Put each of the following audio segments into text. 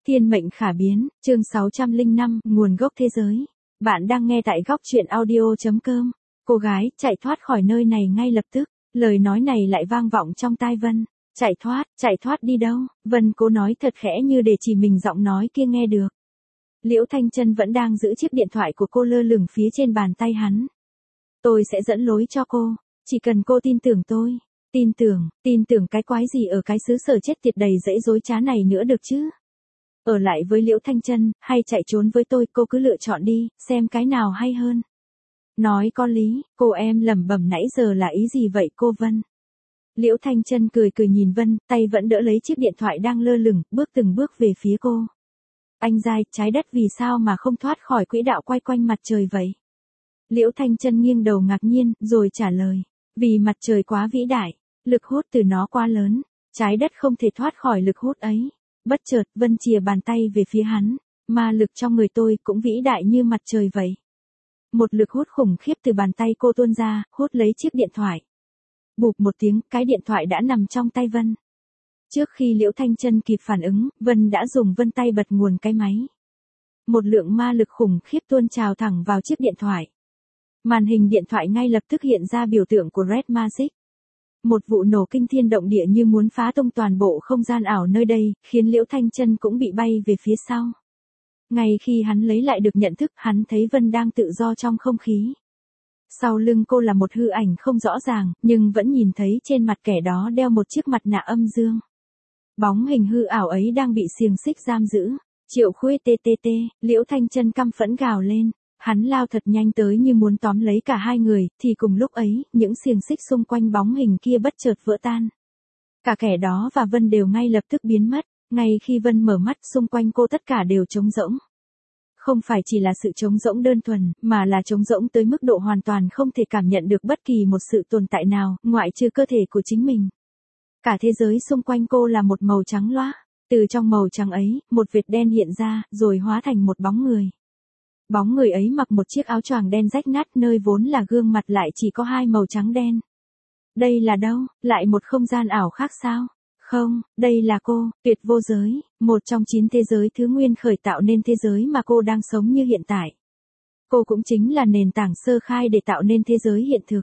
Thiên mệnh khả biến, chương 605, nguồn gốc thế giới. Bạn đang nghe tại góc truyện audio.com. Cô gái, chạy thoát khỏi nơi này ngay lập tức. Lời nói này lại vang vọng trong tai Vân. Chạy thoát đi đâu? Vân cố nói thật khẽ như để chỉ mình giọng nói kia nghe được. Liễu Thanh Trân vẫn đang giữ chiếc điện thoại của cô lơ lửng phía trên bàn tay hắn. Tôi sẽ dẫn lối cho cô, chỉ cần cô tin tưởng tôi. Tin tưởng cái quái gì ở cái xứ sở chết tiệt đầy rẫy rối trá này nữa được chứ? Ở lại với Liễu Thanh Trân, hay chạy trốn với tôi, cô cứ lựa chọn đi, xem cái nào hay hơn. Nói có lý, cô em lẩm bẩm nãy giờ là ý gì vậy cô Vân? Liễu Thanh Trân cười nhìn Vân, tay vẫn đỡ lấy chiếc điện thoại đang lơ lửng, bước từng bước về phía cô. Anh dai, trái đất vì sao mà không thoát khỏi quỹ đạo quay quanh mặt trời vậy? Liễu Thanh Trân nghiêng đầu ngạc nhiên, rồi trả lời. Vì mặt trời quá vĩ đại, lực hút từ nó quá lớn, trái đất không thể thoát khỏi lực hút ấy. Bất chợt, Vân chìa bàn tay về phía hắn. Ma lực trong người tôi cũng vĩ đại như mặt trời vậy. Một lực hút khủng khiếp từ bàn tay cô tuôn ra, hút lấy chiếc điện thoại. Bụp một tiếng, cái điện thoại đã nằm trong tay Vân. Trước khi Liễu Thanh Trân kịp phản ứng, Vân đã dùng vân tay bật nguồn cái máy. Một lượng ma lực khủng khiếp tuôn trào thẳng vào chiếc điện thoại. Màn hình điện thoại ngay lập tức hiện ra biểu tượng của Red Magic. Một vụ nổ kinh thiên động địa như muốn phá tung toàn bộ không gian ảo nơi đây, khiến Liễu Thanh Trân cũng bị bay về phía sau. Ngay khi hắn lấy lại được nhận thức, hắn thấy Vân đang tự do trong không khí. Sau lưng cô là một hư ảnh không rõ ràng, nhưng vẫn nhìn thấy trên mặt kẻ đó đeo một chiếc mặt nạ âm dương. Bóng hình hư ảo ấy đang bị xiềng xích giam giữ. Triệu Khuê TTT, Liễu Thanh Trân căm phẫn gào lên. Hắn lao thật nhanh tới như muốn tóm lấy cả hai người, thì cùng lúc ấy, những xiềng xích xung quanh bóng hình kia bất chợt vỡ tan. Cả kẻ đó và Vân đều ngay lập tức biến mất, ngay khi Vân mở mắt xung quanh cô tất cả đều trống rỗng. Không phải chỉ là sự trống rỗng đơn thuần, mà là trống rỗng tới mức độ hoàn toàn không thể cảm nhận được bất kỳ một sự tồn tại nào, ngoại trừ cơ thể của chính mình. Cả thế giới xung quanh cô là một màu trắng loá, từ trong màu trắng ấy, một vệt đen hiện ra, rồi hóa thành một bóng người. Bóng người ấy mặc một chiếc áo choàng đen rách nát, nơi vốn là gương mặt lại chỉ có hai màu trắng đen. Đây là đâu? Lại một không gian ảo khác sao? Không, đây là cô, tuyệt vô giới, một trong 9 thế giới thứ nguyên khởi tạo nên thế giới mà cô đang sống như hiện tại. Cô cũng chính là nền tảng sơ khai để tạo nên thế giới hiện thực.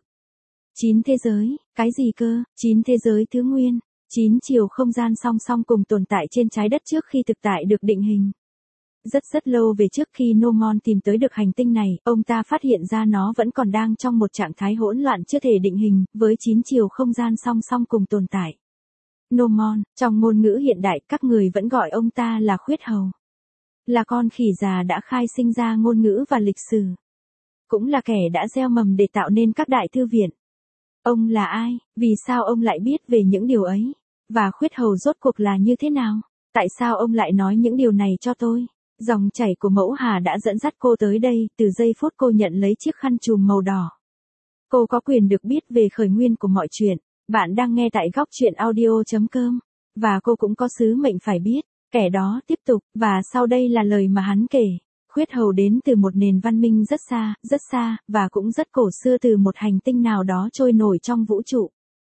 9 thế giới, cái gì cơ? 9 thế giới thứ nguyên, 9 chiều không gian song song cùng tồn tại trên trái đất trước khi thực tại được định hình. Rất lâu về trước khi Nomon tìm tới được hành tinh này, ông ta phát hiện ra nó vẫn còn đang trong một trạng thái hỗn loạn chưa thể định hình, với 9 chiều không gian song song cùng tồn tại. Nomon, trong ngôn ngữ hiện đại, các người vẫn gọi ông ta là Khuyết Hầu. Là con khỉ già đã khai sinh ra ngôn ngữ và lịch sử. Cũng là kẻ đã gieo mầm để tạo nên các đại thư viện. Ông là ai? Vì sao ông lại biết về những điều ấy? Và Khuyết Hầu rốt cuộc là như thế nào? Tại sao ông lại nói những điều này cho tôi? Dòng chảy của Mẫu Hà đã dẫn dắt cô tới đây, từ giây phút cô nhận lấy chiếc khăn trùm màu đỏ. Cô có quyền được biết về khởi nguyên của mọi chuyện. Bạn đang nghe tại góc truyện audio.com. Và cô cũng có sứ mệnh phải biết. Kẻ đó tiếp tục, và sau đây là lời mà hắn kể. Khuyết Hầu đến từ một nền văn minh rất xa, và cũng rất cổ xưa, từ một hành tinh nào đó trôi nổi trong vũ trụ.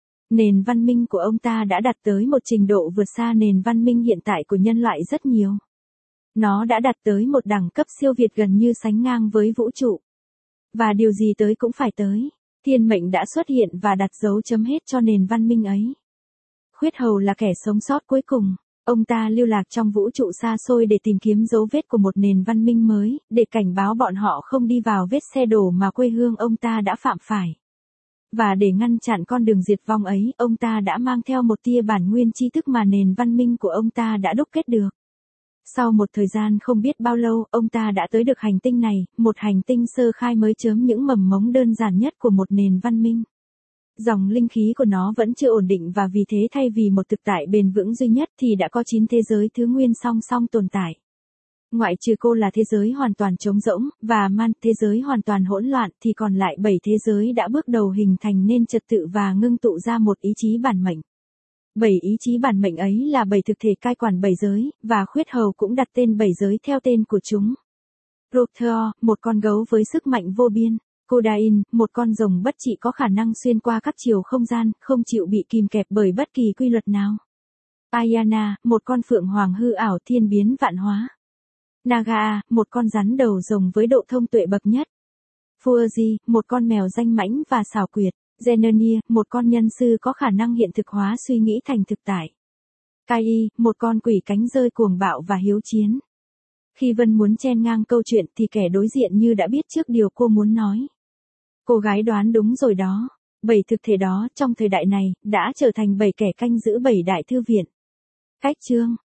Nền văn minh của ông ta đã đạt tới một trình độ vượt xa nền văn minh hiện tại của nhân loại rất nhiều. Nó đã đạt tới một đẳng cấp siêu việt gần như sánh ngang với vũ trụ. Và điều gì tới cũng phải tới. Thiên mệnh đã xuất hiện và đặt dấu chấm hết cho nền văn minh ấy. Khuyết Hầu là kẻ sống sót cuối cùng. Ông ta lưu lạc trong vũ trụ xa xôi để tìm kiếm dấu vết của một nền văn minh mới, để cảnh báo bọn họ không đi vào vết xe đổ mà quê hương ông ta đã phạm phải. Và để ngăn chặn con đường diệt vong ấy, ông ta đã mang theo một tia bản nguyên tri thức mà nền văn minh của ông ta đã đúc kết được. Sau một thời gian không biết bao lâu, ông ta đã tới được hành tinh này, một hành tinh sơ khai mới chớm những mầm mống đơn giản nhất của một nền văn minh. Dòng linh khí của nó vẫn chưa ổn định, và vì thế thay vì một thực tại bền vững duy nhất thì đã có 9 thế giới thứ nguyên song song tồn tại. Ngoại trừ cô là thế giới hoàn toàn trống rỗng, và Man, thế giới hoàn toàn hỗn loạn, thì còn lại 7 thế giới đã bước đầu hình thành nên trật tự và ngưng tụ ra một ý chí bản mệnh. 7 ý chí bản mệnh ấy là 7 thực thể cai quản 7 giới, và Khuyết Hầu cũng đặt tên 7 giới theo tên của chúng. Protheor, một con gấu với sức mạnh vô biên. Kodain, một con rồng bất trị có khả năng xuyên qua các chiều không gian, không chịu bị kìm kẹp bởi bất kỳ quy luật nào. Ayana, một con phượng hoàng hư ảo thiên biến vạn hóa. Naga, một con rắn đầu rồng với độ thông tuệ bậc nhất. Fuji, một con mèo danh mãnh và xảo quyệt. Zenania, một con nhân sư có khả năng hiện thực hóa suy nghĩ thành thực tại. Kai, một con quỷ cánh rơi cuồng bạo và hiếu chiến. Khi Vân muốn chen ngang câu chuyện thì kẻ đối diện như đã biết trước điều cô muốn nói. Cô gái đoán đúng rồi đó. 7 thực thể đó trong thời đại này đã trở thành 7 kẻ canh giữ 7 đại thư viện. Cách chương